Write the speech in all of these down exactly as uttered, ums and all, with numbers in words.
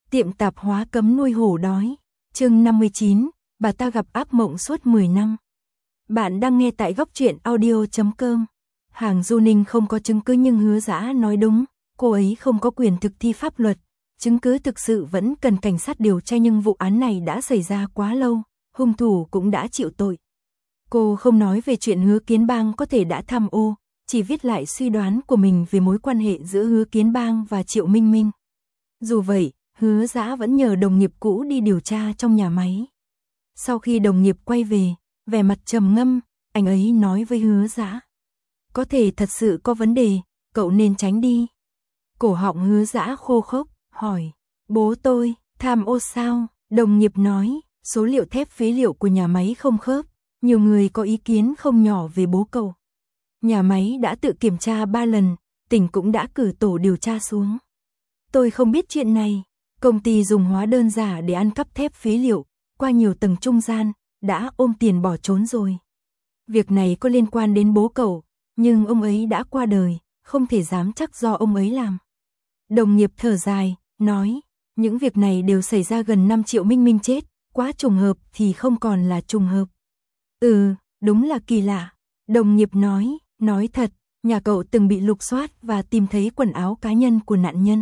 Tiệm tạp hóa cấm nuôi hổ đói. Chương năm mươi chín, bà ta gặp ác mộng suốt mười năm. Bạn đang nghe tại góc truyện audio chấm com. Hàng Du Ninh không có chứng cứ nhưng Hứa Dã nói đúng, cô ấy không có quyền thực thi pháp luật. Chứng cứ thực sự vẫn cần cảnh sát điều tra nhưng vụ án này đã xảy ra quá lâu, hung thủ cũng đã chịu tội. Cô không nói về chuyện Hứa Kiến Bang có thể đã tham ô, chỉ viết lại suy đoán của mình về mối quan hệ giữa Hứa Kiến Bang và Triệu Minh Minh. Dù vậy, Hứa Dã vẫn nhờ đồng nghiệp cũ đi điều tra trong nhà máy. Sau khi đồng nghiệp quay về, vẻ mặt trầm ngâm, anh ấy nói với Hứa Dã: "Có thể thật sự có vấn đề, cậu nên tránh đi." Cổ họng Hứa Dã khô khốc, hỏi: "Bố tôi, tham ô sao?" Đồng nghiệp nói: "Số liệu thép phế liệu của nhà máy không khớp, nhiều người có ý kiến không nhỏ về bố cậu. Nhà máy đã tự kiểm tra ba lần, tỉnh cũng đã cử tổ điều tra xuống." "Tôi không biết chuyện này, công ty dùng hóa đơn giả để ăn cắp thép phế liệu, qua nhiều tầng trung gian, đã ôm tiền bỏ trốn rồi. Việc này có liên quan đến bố cậu, nhưng ông ấy đã qua đời, không thể dám chắc do ông ấy làm." Đồng nghiệp thở dài, nói: "Những việc này đều xảy ra gần năm Triệu Minh Minh chết, quá trùng hợp thì không còn là trùng hợp." "Ừ, đúng là kỳ lạ." Đồng nghiệp nói: "Nói thật, nhà cậu từng bị lục soát và tìm thấy quần áo cá nhân của nạn nhân.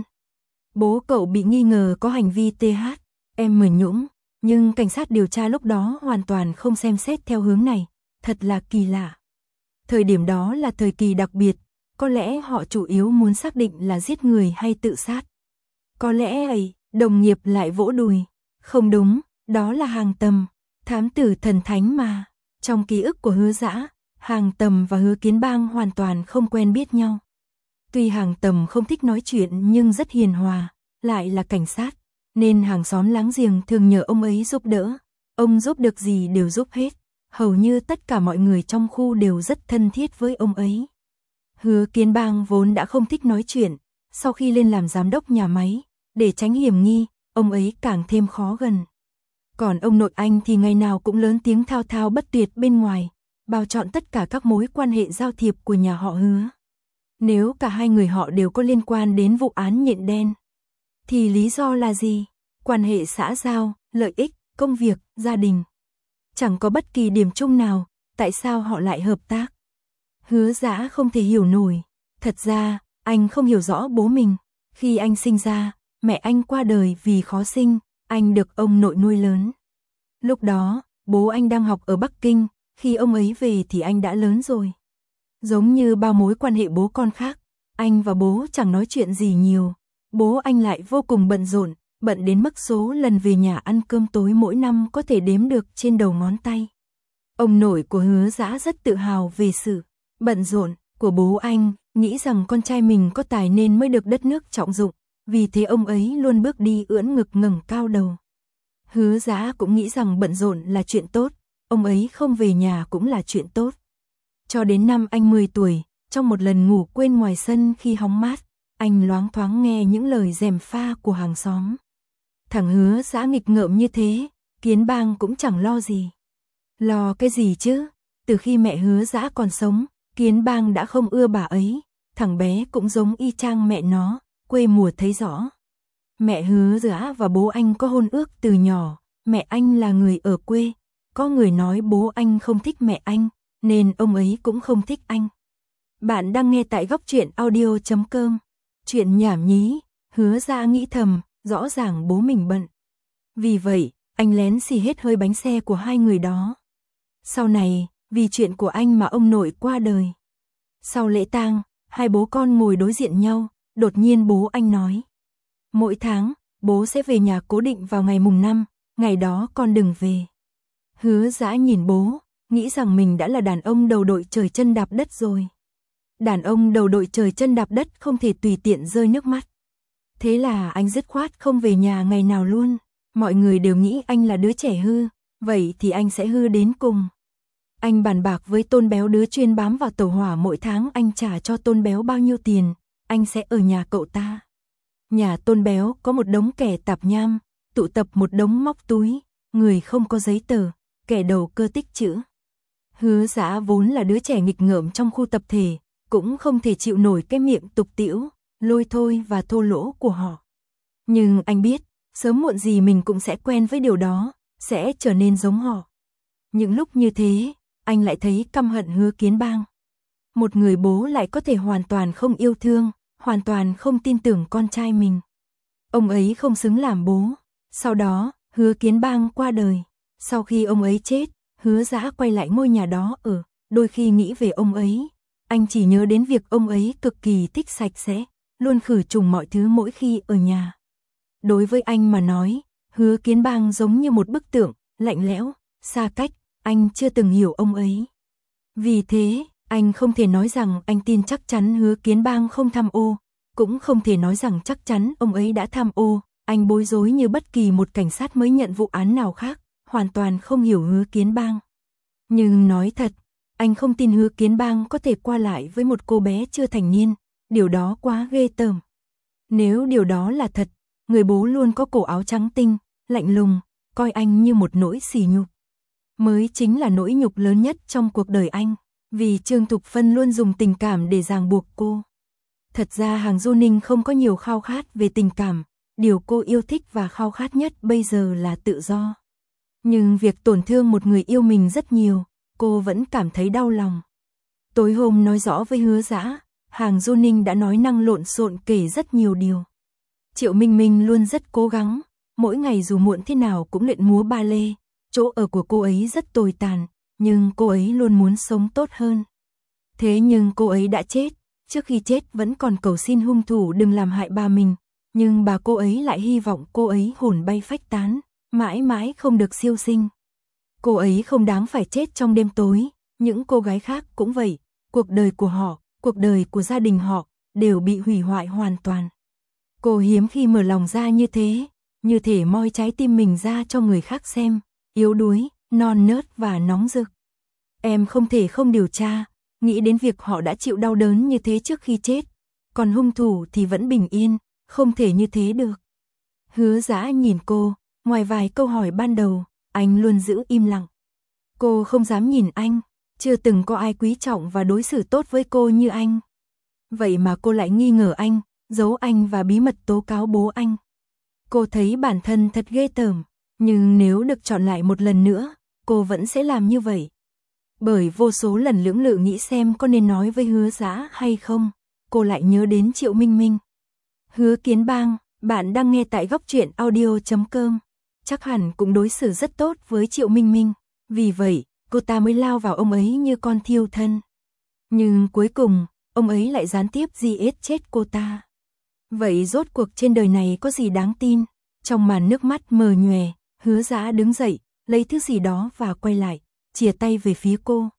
Bố cậu bị nghi ngờ có hành vi tê hát em nhũng, nhưng cảnh sát điều tra lúc đó hoàn toàn không xem xét theo hướng này, thật là kỳ lạ. Thời điểm đó là thời kỳ đặc biệt, có lẽ họ chủ yếu muốn xác định là giết người hay tự sát." "Có lẽ ấy." Đồng nghiệp lại vỗ đùi: "Không đúng, đó là Hàng Tầm, thám tử thần thánh mà." Trong ký ức của Hứa Dã, Hàng Tầm và Hứa Kiến Bang hoàn toàn không quen biết nhau. Tuy Hàng Tầm không thích nói chuyện nhưng rất hiền hòa, lại là cảnh sát, nên hàng xóm láng giềng thường nhờ ông ấy giúp đỡ. Ông giúp được gì đều giúp hết, hầu như tất cả mọi người trong khu đều rất thân thiết với ông ấy. Hứa Kiến Bang vốn đã không thích nói chuyện, sau khi lên làm giám đốc nhà máy, để tránh hiểm nghi, ông ấy càng thêm khó gần. Còn ông nội anh thì ngày nào cũng lớn tiếng thao thao bất tuyệt bên ngoài, bao trọn tất cả các mối quan hệ giao thiệp của nhà họ Hứa. Nếu cả hai người họ đều có liên quan đến vụ án nhện đen, thì lý do là gì? Quan hệ xã giao, lợi ích, công việc, gia đình. Chẳng có bất kỳ điểm chung nào, tại sao họ lại hợp tác? Hứa Dã không thể hiểu nổi. Thật ra, anh không hiểu rõ bố mình. Khi anh sinh ra, mẹ anh qua đời vì khó sinh, anh được ông nội nuôi lớn. Lúc đó, bố anh đang học ở Bắc Kinh, khi ông ấy về thì anh đã lớn rồi. Giống như bao mối quan hệ bố con khác, anh và bố chẳng nói chuyện gì nhiều. Bố anh lại vô cùng bận rộn, bận đến mức số lần về nhà ăn cơm tối mỗi năm có thể đếm được trên đầu ngón tay. Ông nội của Hứa Dã rất tự hào về sự bận rộn của bố anh, nghĩ rằng con trai mình có tài nên mới được đất nước trọng dụng, vì thế ông ấy luôn bước đi ưỡn ngực ngẩng cao đầu. Hứa Dã cũng nghĩ rằng bận rộn là chuyện tốt, ông ấy không về nhà cũng là chuyện tốt. Cho đến năm anh mười tuổi, trong một lần ngủ quên ngoài sân khi hóng mát, anh loáng thoáng nghe những lời gièm pha của hàng xóm. Thằng Hứa Dã nghịch ngợm như thế, Kiến Bang cũng chẳng lo gì. Lo cái gì chứ? Từ khi mẹ Hứa Dã còn sống, Kiến Bang đã không ưa bà ấy, thằng bé cũng giống y chang mẹ nó, quê mùa thấy rõ. Mẹ Hứa Dã và bố anh có hôn ước từ nhỏ, mẹ anh là người ở quê, có người nói bố anh không thích mẹ anh, nên ông ấy cũng không thích anh. Bạn đang nghe tại góc truyện audio chấm com. Chuyện nhảm nhí, Hứa Dã nghĩ thầm, rõ ràng bố mình bận. Vì vậy, anh lén xì hết hơi bánh xe của hai người đó. Sau này, vì chuyện của anh mà ông nội qua đời. Sau lễ tang, hai bố con ngồi đối diện nhau, đột nhiên bố anh nói: "Mỗi tháng, bố sẽ về nhà cố định vào ngày mùng năm, ngày đó con đừng về." Hứa Dã nhìn bố, nghĩ rằng mình đã là đàn ông đầu đội trời chân đạp đất rồi. Đàn ông đầu đội trời chân đạp đất không thể tùy tiện rơi nước mắt. Thế là anh dứt khoát không về nhà ngày nào luôn. Mọi người đều nghĩ anh là đứa trẻ hư, vậy thì anh sẽ hư đến cùng. Anh bàn bạc với Tôn Béo, đứa chuyên bám vào tàu hỏa, mỗi tháng anh trả cho Tôn Béo bao nhiêu tiền, anh sẽ ở nhà cậu ta. Nhà Tôn Béo có một đống kẻ tạp nham, tụ tập một đống móc túi, người không có giấy tờ, kẻ đầu cơ tích trữ. Hứa Dã vốn là đứa trẻ nghịch ngợm trong khu tập thể, cũng không thể chịu nổi cái miệng tục tĩu, lôi thôi và thô lỗ của họ. Nhưng anh biết, sớm muộn gì mình cũng sẽ quen với điều đó, sẽ trở nên giống họ. Những lúc như thế, anh lại thấy căm hận Hứa Kiến Bang. Một người bố lại có thể hoàn toàn không yêu thương, hoàn toàn không tin tưởng con trai mình. Ông ấy không xứng làm bố. Sau đó, Hứa Kiến Bang qua đời. Sau khi ông ấy chết, Hứa Dã quay lại ngôi nhà đó ở, đôi khi nghĩ về ông ấy, anh chỉ nhớ đến việc ông ấy cực kỳ thích sạch sẽ, luôn khử trùng mọi thứ mỗi khi ở nhà. Đối với anh mà nói, Hứa Kiến Bang giống như một bức tượng, lạnh lẽo, xa cách, anh chưa từng hiểu ông ấy. Vì thế, anh không thể nói rằng anh tin chắc chắn Hứa Kiến Bang không tham ô, cũng không thể nói rằng chắc chắn ông ấy đã tham ô, anh bối rối như bất kỳ một cảnh sát mới nhận vụ án nào khác, hoàn toàn không hiểu Hứa Kiến Bang. Nhưng nói thật, anh không tin Hứa Kiến Bang có thể qua lại với một cô bé chưa thành niên, điều đó quá ghê tởm. Nếu điều đó là thật, người bố luôn có cổ áo trắng tinh, lạnh lùng, coi anh như một nỗi sỉ nhục. Mới chính là nỗi nhục lớn nhất trong cuộc đời anh, vì Trương Thục Phân luôn dùng tình cảm để ràng buộc cô. Thật ra Hằng Du Ninh không có nhiều khao khát về tình cảm, điều cô yêu thích và khao khát nhất bây giờ là tự do. Nhưng việc tổn thương một người yêu mình rất nhiều, cô vẫn cảm thấy đau lòng. Tối hôm nói rõ với Hứa Dã, Hằng Du Ninh đã nói năng lộn xộn kể rất nhiều điều. Triệu Minh Minh luôn rất cố gắng, mỗi ngày dù muộn thế nào cũng luyện múa ba lê, chỗ ở của cô ấy rất tồi tàn, nhưng cô ấy luôn muốn sống tốt hơn. Thế nhưng cô ấy đã chết, trước khi chết vẫn còn cầu xin hung thủ đừng làm hại bà mình, nhưng bà cô ấy lại hy vọng cô ấy hồn bay phách tán, mãi mãi không được siêu sinh. Cô ấy không đáng phải chết trong đêm tối, những cô gái khác cũng vậy, cuộc đời của họ, cuộc đời của gia đình họ, đều bị hủy hoại hoàn toàn. Cô hiếm khi mở lòng ra như thế, như thể moi trái tim mình ra cho người khác xem, yếu đuối, non nớt và nóng rực. Em không thể không điều tra, nghĩ đến việc họ đã chịu đau đớn như thế trước khi chết, còn hung thủ thì vẫn bình yên, không thể như thế được. Hứa Dã nhìn cô, ngoài vài câu hỏi ban đầu, anh luôn giữ im lặng. Cô không dám nhìn anh, chưa từng có ai quý trọng và đối xử tốt với cô như anh. Vậy mà cô lại nghi ngờ anh, giấu anh và bí mật tố cáo bố anh. Cô thấy bản thân thật ghê tởm, nhưng nếu được chọn lại một lần nữa, cô vẫn sẽ làm như vậy. Bởi vô số lần lưỡng lự nghĩ xem có nên nói với Hứa Dã hay không, cô lại nhớ đến Triệu Minh Minh. Hứa Kiến Bang, bạn đang nghe tại góc truyện audio chấm com. Chắc hẳn cũng đối xử rất tốt với Triệu Minh Minh, vì vậy, cô ta mới lao vào ông ấy như con thiêu thân. Nhưng cuối cùng, ông ấy lại gián tiếp giết chết cô ta. Vậy rốt cuộc trên đời này có gì đáng tin? Trong màn nước mắt mờ nhòe, Hứa Dã đứng dậy, lấy thứ gì đó và quay lại, chìa tay về phía cô.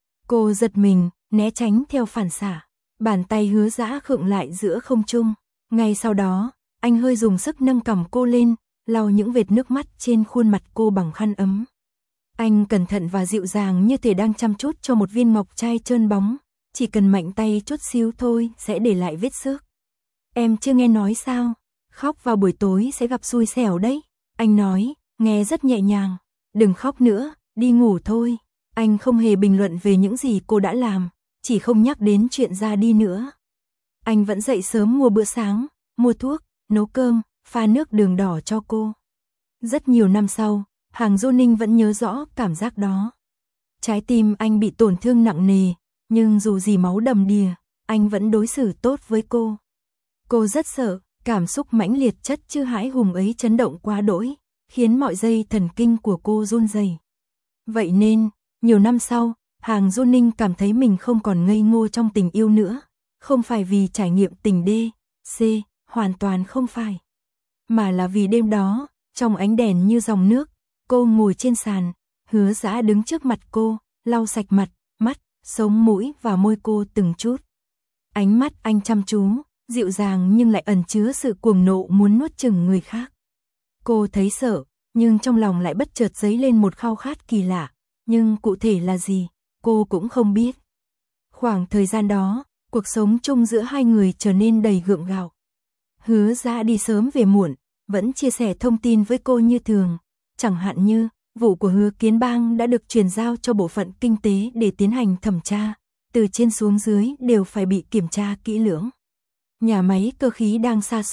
Cô giật mình, né tránh theo phản xạ. Bàn tay Hứa Dã khựng lại giữa không trung. Ngay sau đó, anh hơi dùng sức nâng cằm cô lên, lau những vệt nước mắt trên khuôn mặt cô bằng khăn ấm. Anh cẩn thận và dịu dàng như thể đang chăm chút cho một viên ngọc trai trơn bóng, chỉ cần mạnh tay chút xíu thôi sẽ để lại vết xước. Em chưa nghe nói sao, khóc vào buổi tối sẽ gặp xui xẻo đấy. Anh nói, nghe rất nhẹ nhàng, đừng khóc nữa, đi ngủ thôi. Anh không hề bình luận về những gì cô đã làm, chỉ không nhắc đến chuyện ra đi nữa. Anh vẫn dậy sớm mua bữa sáng, mua thuốc, nấu cơm, pha nước đường đỏ cho cô. Rất nhiều năm sau, Hằng Du Ninh vẫn nhớ rõ cảm giác đó. Trái tim anh bị tổn thương nặng nề, nhưng dù gì máu đầm đìa, anh vẫn đối xử tốt với cô. Cô rất sợ, cảm xúc mãnh liệt chất chứa hãi hùng ấy chấn động quá đỗi, khiến mọi dây thần kinh của cô run rẩy. Vậy nên, nhiều năm sau, Hằng Du Ninh cảm thấy mình không còn ngây ngô trong tình yêu nữa, không phải vì trải nghiệm tình D, C, hoàn toàn không phải. Mà là vì đêm đó, trong ánh đèn như dòng nước, cô ngồi trên sàn, Hứa Dã đứng trước mặt cô, lau sạch mặt, mắt, sống mũi và môi cô từng chút. Ánh mắt anh chăm chú, dịu dàng nhưng lại ẩn chứa sự cuồng nộ muốn nuốt chửng người khác. Cô thấy sợ, nhưng trong lòng lại bất chợt dấy lên một khao khát kỳ lạ, nhưng cụ thể là gì, cô cũng không biết. Khoảng thời gian đó, cuộc sống chung giữa hai người trở nên đầy gượng gạo. Hứa Dã đi sớm về muộn, vẫn chia sẻ thông tin với cô như thường, chẳng hạn như, vụ của Hứa Kiến Bang đã được chuyển giao cho bộ phận kinh tế để tiến hành thẩm tra, từ trên xuống dưới đều phải bị kiểm tra kỹ lưỡng. Nhà máy cơ khí đang sa sút,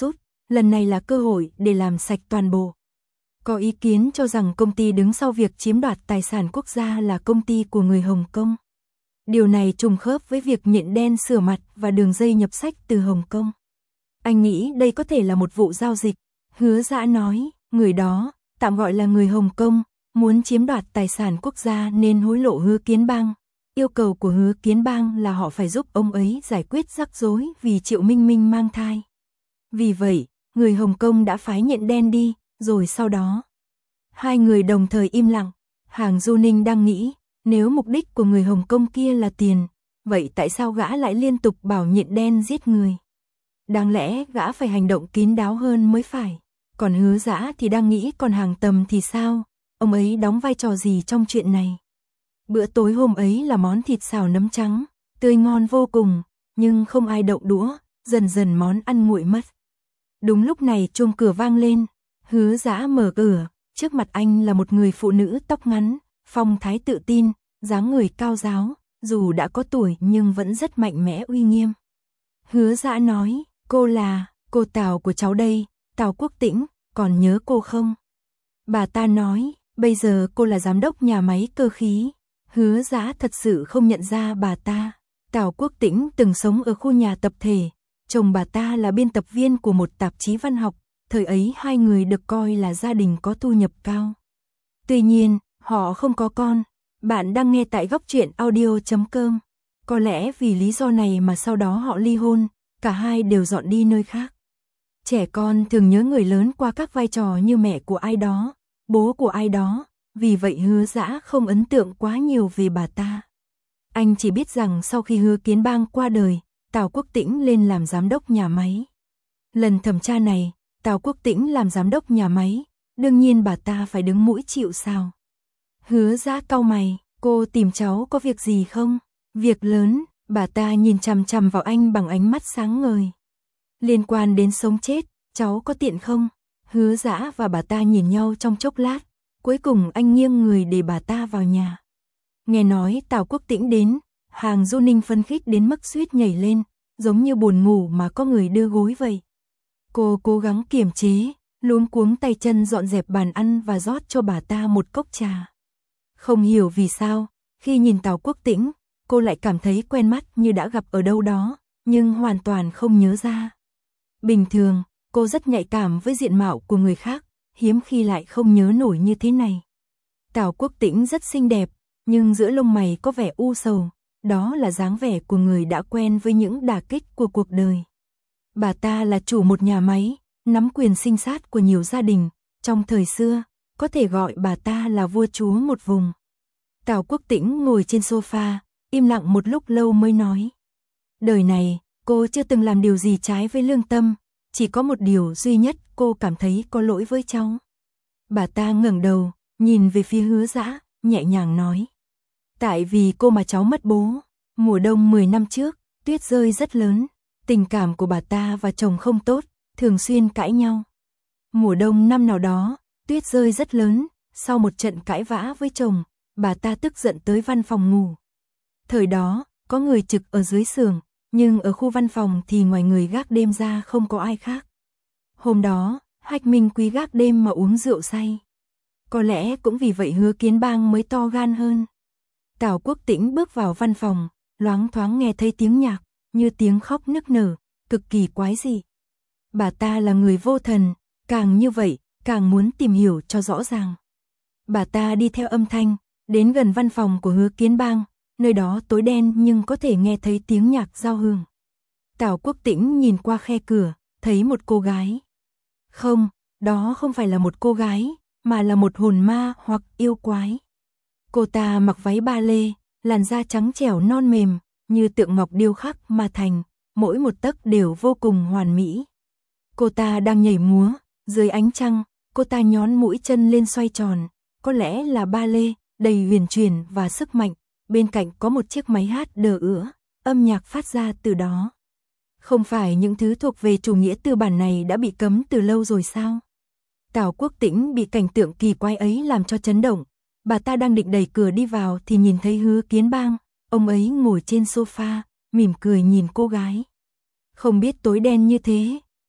lần này là cơ hội để làm sạch toàn bộ. Có ý kiến cho rằng công ty đứng sau việc chiếm đoạt tài sản quốc gia là công ty của người Hồng Kông. Điều này trùng khớp với việc nhện đen sửa mặt và đường dây nhập sách từ Hồng Kông. Anh nghĩ đây có thể là một vụ giao dịch. Hứa Dã nói, người đó, tạm gọi là người Hồng Kông, muốn chiếm đoạt tài sản quốc gia nên hối lộ Hứa Kiến Bang. Yêu cầu của Hứa Kiến Bang là họ phải giúp ông ấy giải quyết rắc rối vì Triệu Minh Minh mang thai. Vì vậy, người Hồng Kông đã phái nhện đen đi, rồi sau đó. Hai người đồng thời im lặng. Hàng Du Ninh đang nghĩ, nếu mục đích của người Hồng Kông kia là tiền, vậy tại sao gã lại liên tục bảo nhện đen giết người? Đáng lẽ gã phải hành động kín đáo hơn mới phải. Còn Hứa Dã thì đang nghĩ còn Hàng Tầm thì sao? Ông ấy đóng vai trò gì trong chuyện này? Bữa tối hôm ấy là món thịt xào nấm trắng, tươi ngon vô cùng, nhưng không ai động đũa, dần dần món ăn nguội mất. Đúng lúc này chuông cửa vang lên, Hứa Dã mở cửa, trước mặt anh là một người phụ nữ tóc ngắn, phong thái tự tin, dáng người cao ráo, dù đã có tuổi nhưng vẫn rất mạnh mẽ uy nghiêm. Hứa Dã nói, cô là, cô Tào của cháu đây, Tào Quốc Tĩnh, còn nhớ cô không? Bà ta nói, bây giờ cô là giám đốc nhà máy cơ khí. Hứa Dã thật sự không nhận ra bà ta. Tào Quốc Tĩnh từng sống ở khu nhà tập thể, chồng bà ta là biên tập viên của một tạp chí văn học, thời ấy hai người được coi là gia đình có thu nhập cao. Tuy nhiên, họ không có con. Bạn đang nghe tại góc truyện audio chấm com. Có lẽ vì lý do này mà sau đó họ ly hôn, cả hai đều dọn đi nơi khác. Trẻ con thường nhớ người lớn qua các vai trò như mẹ của ai đó, bố của ai đó, vì vậy Hứa Dã không ấn tượng quá nhiều về bà ta. Anh chỉ biết rằng sau khi Hứa Kiến Bang qua đời, Tào Quốc Tĩnh lên làm giám đốc nhà máy. Lần thẩm tra này, Tào Quốc Tĩnh làm giám đốc nhà máy, đương nhiên bà ta phải đứng mũi chịu sào. Hứa Dã cau mày, cô tìm cháu có việc gì không? Việc lớn, bà ta nhìn chằm chằm vào anh bằng ánh mắt sáng ngời. Liên quan đến sống chết, cháu có tiện không? Hứa Dã và bà ta nhìn nhau trong chốc lát, cuối cùng anh nghiêng người để bà ta vào nhà. Nghe nói Tào Quốc Tĩnh đến, Hàng Du Ninh phấn khích đến mức suýt nhảy lên, giống như buồn ngủ mà có người đưa gối vậy. Cô cố gắng kiềm chế, luống cuống tay chân dọn dẹp bàn ăn và rót cho bà ta một cốc trà. Không hiểu vì sao, khi nhìn Tào Quốc Tĩnh, cô lại cảm thấy quen mắt như đã gặp ở đâu đó, nhưng hoàn toàn không nhớ ra. Bình thường, cô rất nhạy cảm với diện mạo của người khác, hiếm khi lại không nhớ nổi như thế này. Tào Quốc Tĩnh rất xinh đẹp, nhưng giữa lông mày có vẻ u sầu, đó là dáng vẻ của người đã quen với những đả kích của cuộc đời. Bà ta là chủ một nhà máy, nắm quyền sinh sát của nhiều gia đình, trong thời xưa, có thể gọi bà ta là vua chúa một vùng. Tào Quốc Tĩnh ngồi trên sofa, im lặng một lúc lâu mới nói. Đời này, cô chưa từng làm điều gì trái với lương tâm, chỉ có một điều duy nhất cô cảm thấy có lỗi với cháu. Bà ta ngẩng đầu, nhìn về phía Hứa Dã, nhẹ nhàng nói. Tại vì cô mà cháu mất bố, mùa đông mười năm trước, tuyết rơi rất lớn, tình cảm của bà ta và chồng không tốt, thường xuyên cãi nhau. Mùa đông năm nào đó, tuyết rơi rất lớn, sau một trận cãi vã với chồng, bà ta tức giận tới văn phòng ngủ. Thời đó, có người trực ở dưới xưởng, nhưng ở khu văn phòng thì ngoài người gác đêm ra không có ai khác. Hôm đó, Hách Minh Quý gác đêm mà uống rượu say. Có lẽ cũng vì vậy Hứa Kiến Bang mới to gan hơn. Tào Quốc Tĩnh bước vào văn phòng, loáng thoáng nghe thấy tiếng nhạc, như tiếng khóc nức nở, cực kỳ quái dị. Bà ta là người vô thần, càng như vậy, càng muốn tìm hiểu cho rõ ràng. Bà ta đi theo âm thanh, đến gần văn phòng của Hứa Kiến Bang, nơi đó tối đen nhưng có thể nghe thấy tiếng nhạc giao hưởng. Tào Quốc Tĩnh nhìn qua khe cửa, thấy một cô gái. Không, đó không phải là một cô gái, mà là một hồn ma hoặc yêu quái. Cô ta mặc váy ba lê, làn da trắng trẻo non mềm, như tượng ngọc điêu khắc mà thành, mỗi một tấc đều vô cùng hoàn mỹ. Cô ta đang nhảy múa, dưới ánh trăng, cô ta nhón mũi chân lên xoay tròn, có lẽ là ba lê, đầy huyền chuyển và sức mạnh, bên cạnh có một chiếc máy hát đờ ữa, âm nhạc phát ra từ đó. Không phải những thứ thuộc về chủ nghĩa tư bản này đã bị cấm từ lâu rồi sao? Tào Quốc Tĩnh bị cảnh tượng kỳ quái ấy làm cho chấn động. Bà ta đang định đẩy cửa đi vào thì nhìn thấy Hứa Kiến Bang, ông ấy ngồi trên sofa, mỉm cười nhìn cô gái. Không biết tối đen như thế,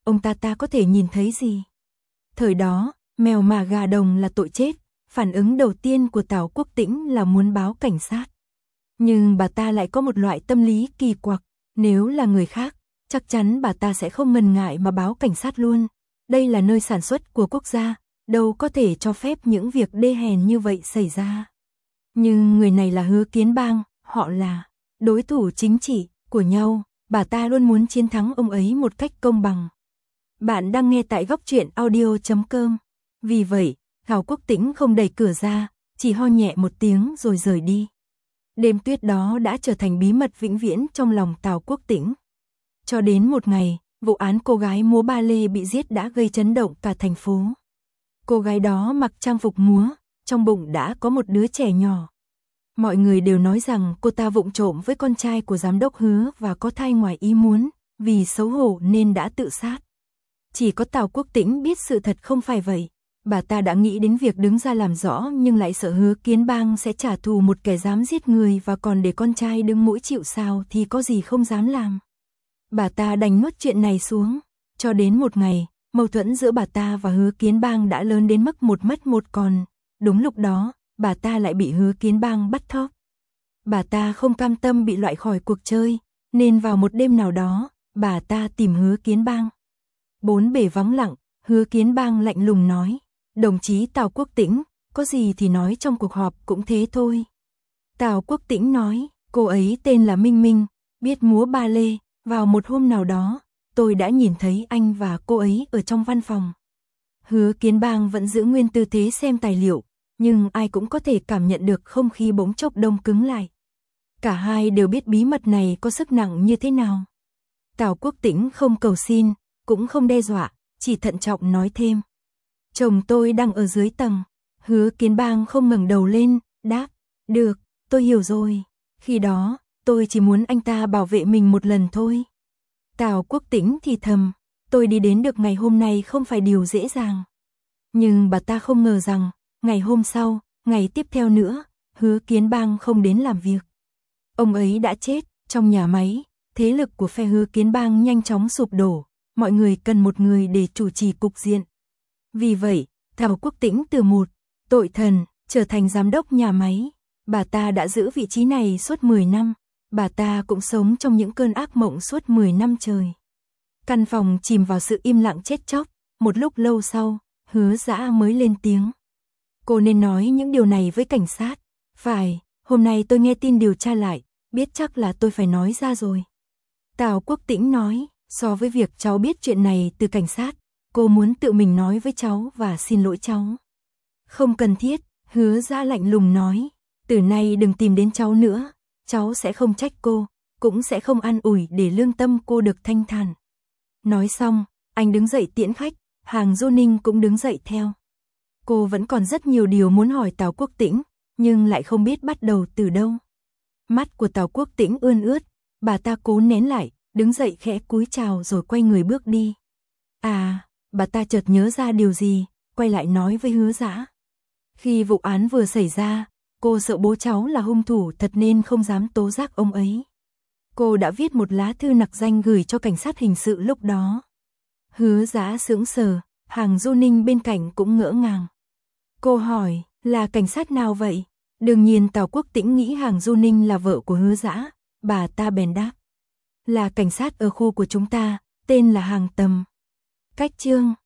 ông ta ta có thể nhìn thấy gì? Thời đó, mèo mà gà đồng là tội chết, phản ứng đầu tiên của Tào Quốc Tĩnh là muốn báo cảnh sát. Nhưng bà ta lại có một loại tâm lý kỳ quặc, nếu là người khác, chắc chắn bà ta sẽ không ngần ngại mà báo cảnh sát luôn. Đây là nơi sản xuất của quốc gia, đâu có thể cho phép những việc đê hèn như vậy xảy ra. Nhưng người này là Hứa Kiến Bang, họ là đối thủ chính trị của nhau, bà ta luôn muốn chiến thắng ông ấy một cách công bằng. Bạn đang nghe tại góc truyện audio chấm com. Vì vậy, Tào Quốc Tĩnh không đẩy cửa ra, chỉ ho nhẹ một tiếng rồi rời đi. Đêm tuyết đó đã trở thành bí mật vĩnh viễn trong lòng Tào Quốc Tĩnh. Cho đến một ngày, vụ án cô gái múa ba lê bị giết đã gây chấn động cả thành phố. Cô gái đó mặc trang phục múa, trong bụng đã có một đứa trẻ nhỏ. Mọi người đều nói rằng cô ta vụng trộm với con trai của giám đốc Hứa và có thai ngoài ý muốn, vì xấu hổ nên đã tự sát. Chỉ có Tào Quốc Tĩnh biết sự thật không phải vậy. Bà ta đã nghĩ đến việc đứng ra làm rõ nhưng lại sợ Hứa Kiến Bang sẽ trả thù một kẻ dám giết người và còn để con trai đứng mũi chịu sào thì có gì không dám làm. Bà ta đành nuốt chuyện này xuống. Cho đến một ngày, mâu thuẫn giữa bà ta và Hứa Kiến Bang đã lớn đến mức một mất một còn. Đúng lúc đó, bà ta lại bị Hứa Kiến Bang bắt thóp. Bà ta không cam tâm bị loại khỏi cuộc chơi, nên vào một đêm nào đó, bà ta tìm Hứa Kiến Bang. Bốn bề vắng lặng, Hứa Kiến Bang lạnh lùng nói, đồng chí Tào Quốc Tĩnh, có gì thì nói trong cuộc họp cũng thế thôi. Tào Quốc Tĩnh nói, cô ấy tên là Minh Minh, biết múa ba lê, vào một hôm nào đó, tôi đã nhìn thấy anh và cô ấy ở trong văn phòng. Hứa Kiến Bang vẫn giữ nguyên tư thế xem tài liệu, nhưng ai cũng có thể cảm nhận được không khí bỗng chốc đông cứng lại. Cả hai đều biết bí mật này có sức nặng như thế nào. Tào Quốc Tĩnh không cầu xin, cũng không đe dọa, chỉ thận trọng nói thêm. Chồng tôi đang ở dưới tầng. Hứa Kiến Bang không ngẩng đầu lên, đáp, được, tôi hiểu rồi. Khi đó, tôi chỉ muốn anh ta bảo vệ mình một lần thôi. Tào Quốc Tĩnh thì thầm, tôi đi đến được ngày hôm nay không phải điều dễ dàng. Nhưng bà ta không ngờ rằng, ngày hôm sau, ngày tiếp theo nữa, Hứa Kiến Bang không đến làm việc. Ông ấy đã chết, trong nhà máy, thế lực của phe Hứa Kiến Bang nhanh chóng sụp đổ, mọi người cần một người để chủ trì cục diện. Vì vậy, Tào Quốc Tĩnh từ một tội thần, trở thành giám đốc nhà máy. Bà ta đã giữ vị trí này suốt mười năm, bà ta cũng sống trong những cơn ác mộng suốt mười năm trời. Căn phòng chìm vào sự im lặng chết chóc, một lúc lâu sau, Hứa Dã mới lên tiếng. Cô nên nói những điều này với cảnh sát. Phải, hôm nay tôi nghe tin điều tra lại, biết chắc là tôi phải nói ra rồi. Tào Quốc Tĩnh nói, so với việc cháu biết chuyện này từ cảnh sát, cô muốn tự mình nói với cháu và xin lỗi cháu. Không cần thiết, Hứa Dã lạnh lùng nói, từ nay đừng tìm đến cháu nữa, cháu sẽ không trách cô, cũng sẽ không an ủi để lương tâm cô được thanh thản. Nói xong, anh đứng dậy tiễn khách, Hàng Du Ninh cũng đứng dậy theo. Cô vẫn còn rất nhiều điều muốn hỏi Tào Quốc Tĩnh, nhưng lại không biết bắt đầu từ đâu. Mắt của Tào Quốc Tĩnh ươn ướt, bà ta cố nén lại, đứng dậy khẽ cúi chào rồi quay người bước đi. À, bà ta chợt nhớ ra điều gì, quay lại nói với Hứa Dã. Khi vụ án vừa xảy ra, cô sợ bố cháu là hung thủ thật nên không dám tố giác ông ấy. Cô đã viết một lá thư nặc danh gửi cho cảnh sát hình sự lúc đó. Hứa Dã sững sờ, Hàng Du Ninh bên cạnh cũng ngỡ ngàng. Cô hỏi, là cảnh sát nào vậy? Đương nhiên Tào Quốc Tĩnh nghĩ Hàng Du Ninh là vợ của Hứa Dã, bà ta bèn đáp. Là cảnh sát ở khu của chúng ta, tên là Hàng Tầm. Cách chương